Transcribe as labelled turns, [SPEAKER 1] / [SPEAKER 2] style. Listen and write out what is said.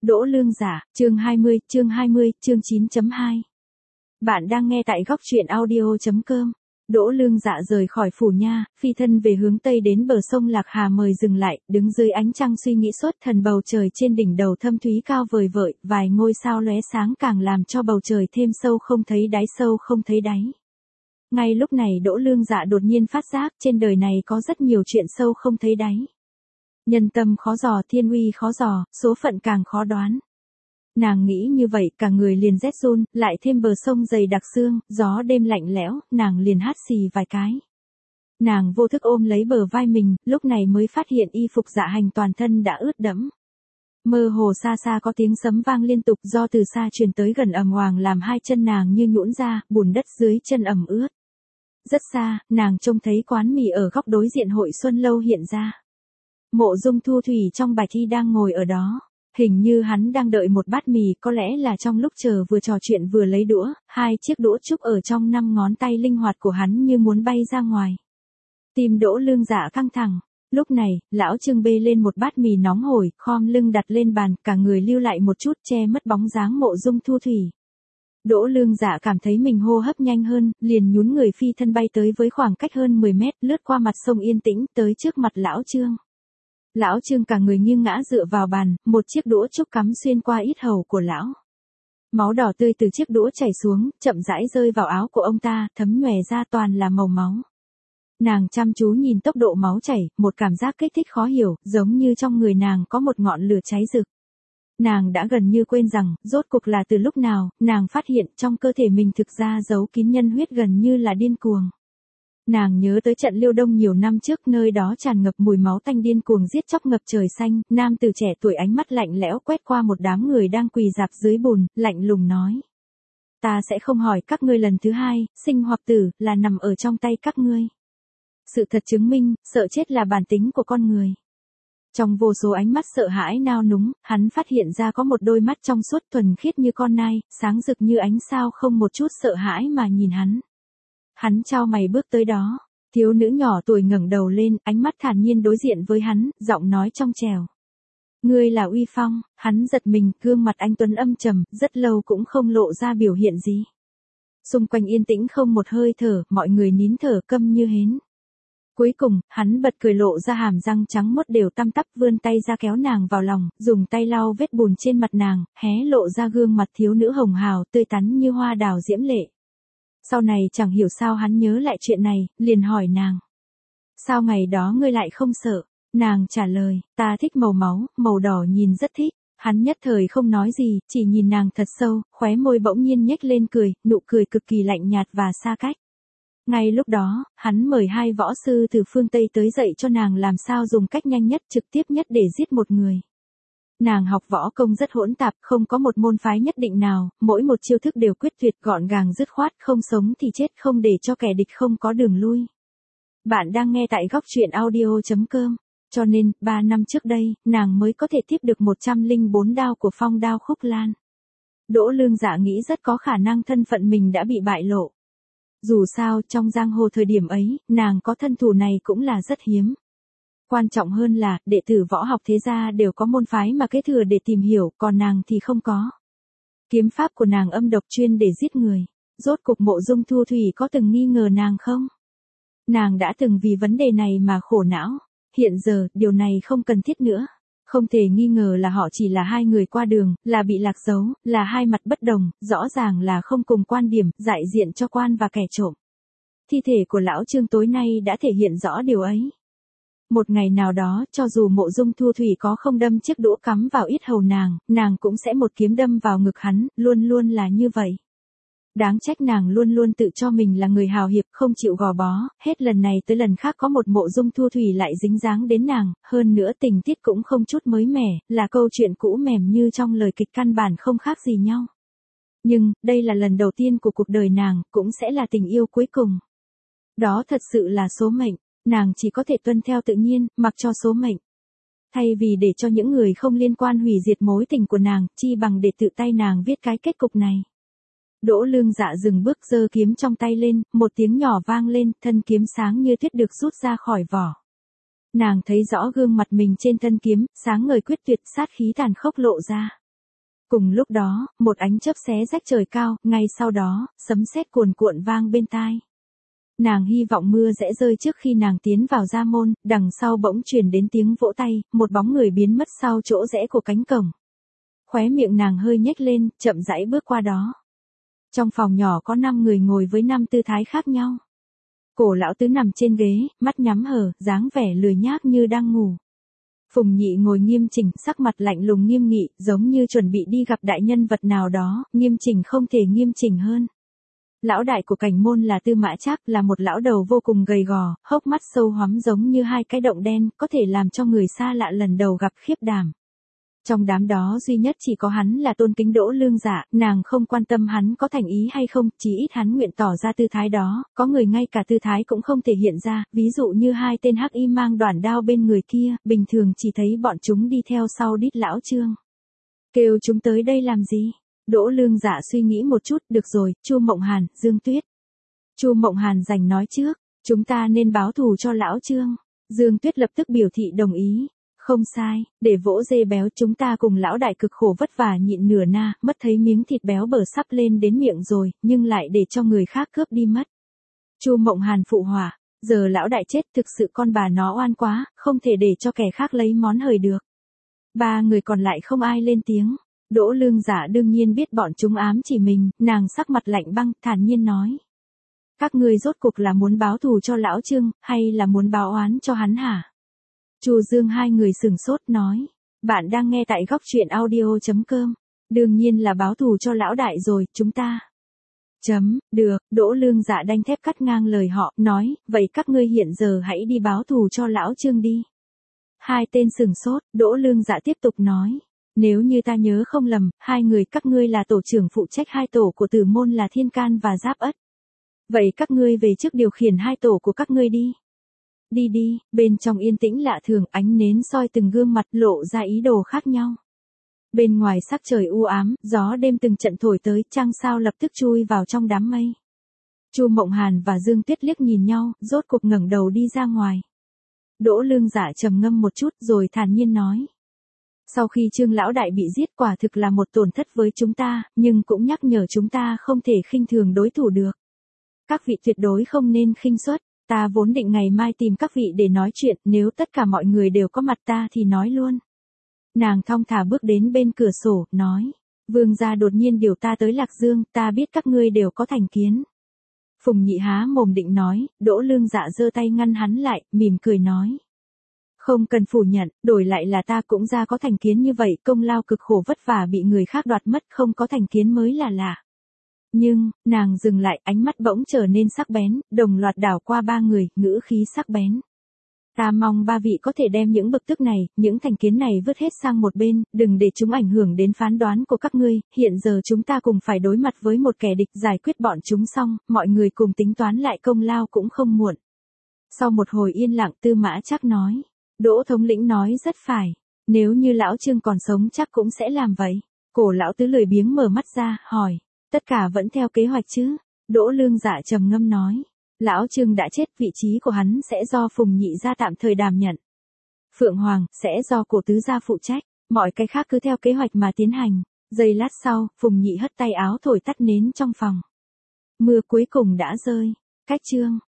[SPEAKER 1] Đỗ Lương Dạ, chương 20, chương 9.2. Bạn đang nghe tại góc truyện audio.com. Đỗ Lương Dạ rời khỏi phủ nha, phi thân về hướng tây đến bờ sông Lạc Hà mời dừng lại, đứng dưới ánh trăng suy nghĩ xuất thần bầu trời trên đỉnh đầu thâm thúy cao vời vợi, vài ngôi sao lóe sáng càng làm cho bầu trời thêm sâu không thấy đáy. Ngay lúc này Đỗ Lương Dạ đột nhiên phát giác trên đời này có rất nhiều chuyện sâu không thấy đáy. Nhân tâm khó dò, thiên uy khó dò, số phận càng khó đoán. Nàng nghĩ như vậy cả người liền rét run, lại thêm bờ sông dày đặc sương, gió đêm lạnh lẽo, nàng liền hắt xì vài cái. Nàng vô thức ôm lấy bờ vai mình, lúc này mới phát hiện y phục dạ hành toàn thân đã ướt đẫm. Mơ hồ xa xa có tiếng sấm vang liên tục do từ xa truyền tới gần ầm oàng làm hai chân nàng như nhũn ra, bùn đất dưới chân ẩm ướt. Rất xa, nàng trông thấy quán mì ở góc đối diện Hội Xuân Lâu hiện ra. Mộ Dung Thu Thủy trong bài thi đang ngồi ở đó. Hình như hắn đang đợi một bát mì, có lẽ là trong lúc chờ vừa trò chuyện vừa lấy đũa, hai chiếc đũa trúc ở trong 5 ngón tay linh hoạt của hắn như muốn bay ra ngoài. Tim Đỗ Lương Dạ căng thẳng. Lúc này, lão Trương bê lên một bát mì nóng hổi, khom lưng đặt lên bàn, cả người lưu lại một chút che mất bóng dáng Mộ Dung Thu Thủy. Đỗ Lương Dạ cảm thấy mình hô hấp nhanh hơn, liền nhún người phi thân bay tới với khoảng cách hơn 10 mét, lướt qua mặt sông yên tĩnh, tới trước mặt lão Trương. Lão Trương cả người nghiêng ngã dựa vào bàn, một chiếc đũa trúc cắm xuyên qua yết hầu của lão. Máu đỏ tươi từ chiếc đũa chảy xuống, chậm rãi rơi vào áo của ông ta, thấm nhòe ra toàn là màu máu. Nàng chăm chú nhìn tốc độ máu chảy, một cảm giác kích thích khó hiểu, giống như trong người nàng có một ngọn lửa cháy rực. Nàng đã gần như quên rằng, rốt cuộc là từ lúc nào, nàng phát hiện trong cơ thể mình thực ra giấu kín nhân huyết gần như là điên cuồng. Nàng nhớ tới trận Liêu Đông nhiều năm trước, nơi đó tràn ngập mùi máu tanh điên cuồng giết chóc ngập trời xanh, nam tử trẻ tuổi ánh mắt lạnh lẽo quét qua một đám người đang quỳ rạp dưới bùn, lạnh lùng nói. Ta sẽ không hỏi các ngươi lần thứ hai, sinh hoặc tử, là nằm ở trong tay các ngươi. Sự thật chứng minh, sợ chết là bản tính của con người. Trong vô số ánh mắt sợ hãi nao núng, hắn phát hiện ra có một đôi mắt trong suốt thuần khiết như con nai, sáng rực như ánh sao không một chút sợ hãi mà nhìn hắn. Hắn chau mày bước tới đó, thiếu nữ nhỏ tuổi ngẩng đầu lên, ánh mắt thản nhiên đối diện với hắn, giọng nói trong trẻo. Ngươi là Uy Phong, hắn giật mình, gương mặt anh tuấn âm trầm, rất lâu cũng không lộ ra biểu hiện gì. Xung quanh yên tĩnh không một hơi thở, mọi người nín thở câm như hến. Cuối cùng, hắn bật cười lộ ra hàm răng trắng muốt đều tăm tắp, vươn tay ra kéo nàng vào lòng, dùng tay lau vết bùn trên mặt nàng, hé lộ ra gương mặt thiếu nữ hồng hào tươi tắn như hoa đào diễm lệ. Sau này chẳng hiểu sao hắn nhớ lại chuyện này, liền hỏi nàng. Sao ngày đó ngươi lại không sợ? Nàng trả lời, ta thích màu máu, màu đỏ nhìn rất thích. Hắn nhất thời không nói gì, chỉ nhìn nàng thật sâu, khóe môi bỗng nhiên nhếch lên cười, nụ cười cực kỳ lạnh nhạt và xa cách. Ngay lúc đó, hắn mời 2 võ sư từ phương Tây tới dạy cho nàng làm sao dùng cách nhanh nhất trực tiếp nhất để giết một người. Nàng học võ công rất hỗn tạp, không có một môn phái nhất định nào, mỗi một chiêu thức đều quyết tuyệt gọn gàng dứt khoát, không sống thì chết, không để cho kẻ địch không có đường lui. Bạn đang nghe tại góc truyện audio.com. Cho nên, 3 năm trước đây, nàng mới có thể tiếp được 104 đao của Phong Đao Khúc Lan. Đỗ Lương Dạ nghĩ rất có khả năng thân phận mình đã bị bại lộ. Dù sao, trong giang hồ thời điểm ấy, nàng có thân thủ này cũng là rất hiếm. Quan trọng hơn là, đệ tử võ học thế gia đều có môn phái mà kế thừa để tìm hiểu, còn nàng thì không có. Kiếm pháp của nàng âm độc chuyên để giết người. Rốt cục Mộ Dung Thu Thủy có từng nghi ngờ nàng không? Nàng đã từng vì vấn đề này mà khổ não. Hiện giờ, điều này không cần thiết nữa. Không thể nghi ngờ là họ chỉ là 2 người qua đường, là bị lạc dấu, là 2 mặt bất đồng, rõ ràng là không cùng quan điểm, đại diện cho quan và kẻ trộm. Thi thể của lão Trương tối nay đã thể hiện rõ điều ấy. Một ngày nào đó, cho dù Mộ Dung Thu Thủy có không đâm chiếc đũa cắm vào yết hầu nàng cũng sẽ một kiếm đâm vào ngực hắn, luôn luôn là như vậy. Đáng trách nàng luôn luôn tự cho mình là người hào hiệp, không chịu gò bó, hết lần này tới lần khác có một Mộ Dung Thu Thủy lại dính dáng đến nàng, hơn nữa tình tiết cũng không chút mới mẻ, là câu chuyện cũ mềm như trong lời kịch căn bản không khác gì nhau. Nhưng, đây là lần đầu tiên của cuộc đời nàng, cũng sẽ là tình yêu cuối cùng. Đó thật sự là số mệnh. Nàng chỉ có thể tuân theo tự nhiên, mặc cho số mệnh. Thay vì để cho những người không liên quan hủy diệt mối tình của nàng, chi bằng để tự tay nàng viết cái kết cục này. Đỗ Lương Dạ dừng bước giơ kiếm trong tay lên, một tiếng nhỏ vang lên, thân kiếm sáng như tuyết được rút ra khỏi vỏ. Nàng thấy rõ gương mặt mình trên thân kiếm, sáng ngời quyết tuyệt, sát khí tàn khốc lộ ra. Cùng lúc đó, một ánh chớp xé rách trời cao, ngay sau đó, sấm sét cuồn cuộn vang bên tai. Nàng hy vọng mưa sẽ rơi trước khi nàng tiến vào gia môn, đằng sau bỗng truyền đến tiếng vỗ tay, một bóng người biến mất sau chỗ rẽ của cánh cổng. Khóe miệng nàng hơi nhếch lên, chậm rãi bước qua đó. Trong phòng nhỏ có 5 người ngồi với 5 tư thái khác nhau. Cổ lão tứ nằm trên ghế, mắt nhắm hờ, dáng vẻ lười nhác như đang ngủ. Phùng Nhị ngồi nghiêm chỉnh, sắc mặt lạnh lùng nghiêm nghị, giống như chuẩn bị đi gặp đại nhân vật nào đó, nghiêm chỉnh không thể nghiêm chỉnh hơn. Lão đại của Cảnh Môn là Tư Mã Trác, là một lão đầu vô cùng gầy gò, hốc mắt sâu hoắm giống như hai cái động đen, có thể làm cho người xa lạ lần đầu gặp khiếp đảm. Trong đám đó duy nhất chỉ có hắn là tôn kính Đỗ Lương Dạ, nàng không quan tâm hắn có thành ý hay không, chỉ ít hắn nguyện tỏ ra tư thái đó, có người ngay cả tư thái cũng không thể hiện ra, ví dụ như hai tên hắc y mang đoản đao bên người kia, bình thường chỉ thấy bọn chúng đi theo sau đít lão Trương. Kêu chúng tới đây làm gì? Đỗ Lương Dạ suy nghĩ một chút, được rồi, Chu Mộng Hàn, Dương Tuyết. Chu Mộng Hàn giành nói trước, chúng ta nên báo thù cho lão Trương. Dương Tuyết lập tức biểu thị đồng ý. Không sai, để vỗ dê béo chúng ta cùng lão đại cực khổ vất vả nhịn nửa na, mất thấy miếng thịt béo bở sắp lên đến miệng rồi, nhưng lại để cho người khác cướp đi mất. Chu Mộng Hàn phụ họa, giờ lão đại chết thực sự con bà nó oan quá, không thể để cho kẻ khác lấy món hời được. 3 người còn lại không ai lên tiếng. Đỗ Lương Dạ đương nhiên biết bọn chúng ám chỉ mình, nàng sắc mặt lạnh băng, thản nhiên nói. Các ngươi rốt cuộc là muốn báo thù cho lão Trương, hay là muốn báo oán cho hắn hả? Chu Dương hai người sừng sốt nói. Bạn đang nghe tại góc truyện audio.com. Đương nhiên là báo thù cho lão đại rồi, chúng ta. Được, Đỗ Lương Dạ đanh thép cắt ngang lời họ, nói, vậy các ngươi hiện giờ hãy đi báo thù cho lão Trương đi. Hai tên sừng sốt, Đỗ Lương Dạ tiếp tục nói. Nếu như ta nhớ không lầm, hai người các ngươi là tổ trưởng phụ trách hai tổ của Tử Môn là Thiên Can và Giáp Ất. Vậy các ngươi về trước điều khiển hai tổ của các ngươi đi. Đi đi, bên trong yên tĩnh lạ thường, ánh nến soi từng gương mặt lộ ra ý đồ khác nhau. Bên ngoài sắc trời u ám, gió đêm từng trận thổi tới, trăng sao lập tức chui vào trong đám mây. Chu Mộng Hàn và Dương Tuyết liếc nhìn nhau, rốt cuộc ngẩng đầu đi ra ngoài. Đỗ Lương Dạ trầm ngâm một chút rồi thản nhiên nói. Sau khi Trương lão đại bị giết quả thực là một tổn thất với chúng ta, nhưng cũng nhắc nhở chúng ta không thể khinh thường đối thủ được. Các vị tuyệt đối không nên khinh suất, ta vốn định ngày mai tìm các vị để nói chuyện, nếu tất cả mọi người đều có mặt ta thì nói luôn. Nàng thong thả bước đến bên cửa sổ, nói, Vương gia đột nhiên điều ta tới Lạc Dương, ta biết các ngươi đều có thành kiến. Phùng Nhị há mồm định nói, Đỗ Lương Dạ giơ tay ngăn hắn lại, mỉm cười nói. Không cần phủ nhận, đổi lại là ta cũng ra có thành kiến như vậy, công lao cực khổ vất vả bị người khác đoạt mất, không có thành kiến mới là lạ. Nhưng, nàng dừng lại, ánh mắt bỗng trở nên sắc bén, đồng loạt đảo qua 3 người, ngữ khí sắc bén. Ta mong 3 vị có thể đem những bực tức này, những thành kiến này vứt hết sang một bên, đừng để chúng ảnh hưởng đến phán đoán của các ngươi, hiện giờ chúng ta cùng phải đối mặt với một kẻ địch, giải quyết bọn chúng xong, mọi người cùng tính toán lại công lao cũng không muộn. Sau một hồi yên lặng, Tư Mã Trác nói. Đỗ thống lĩnh nói rất phải, nếu như lão Trương còn sống chắc cũng sẽ làm vậy. Cổ lão tứ lười biếng mở mắt ra, hỏi, tất cả vẫn theo kế hoạch chứ? Đỗ Lương Dạ trầm ngâm nói, lão Trương đã chết, vị trí của hắn sẽ do Phùng Nhị gia tạm thời đảm nhận. Phượng Hoàng sẽ do Cổ tứ gia phụ trách, mọi cái khác cứ theo kế hoạch mà tiến hành. Giây lát sau, Phùng Nhị hất tay áo thổi tắt nến trong phòng. Mưa cuối cùng đã rơi, cách chương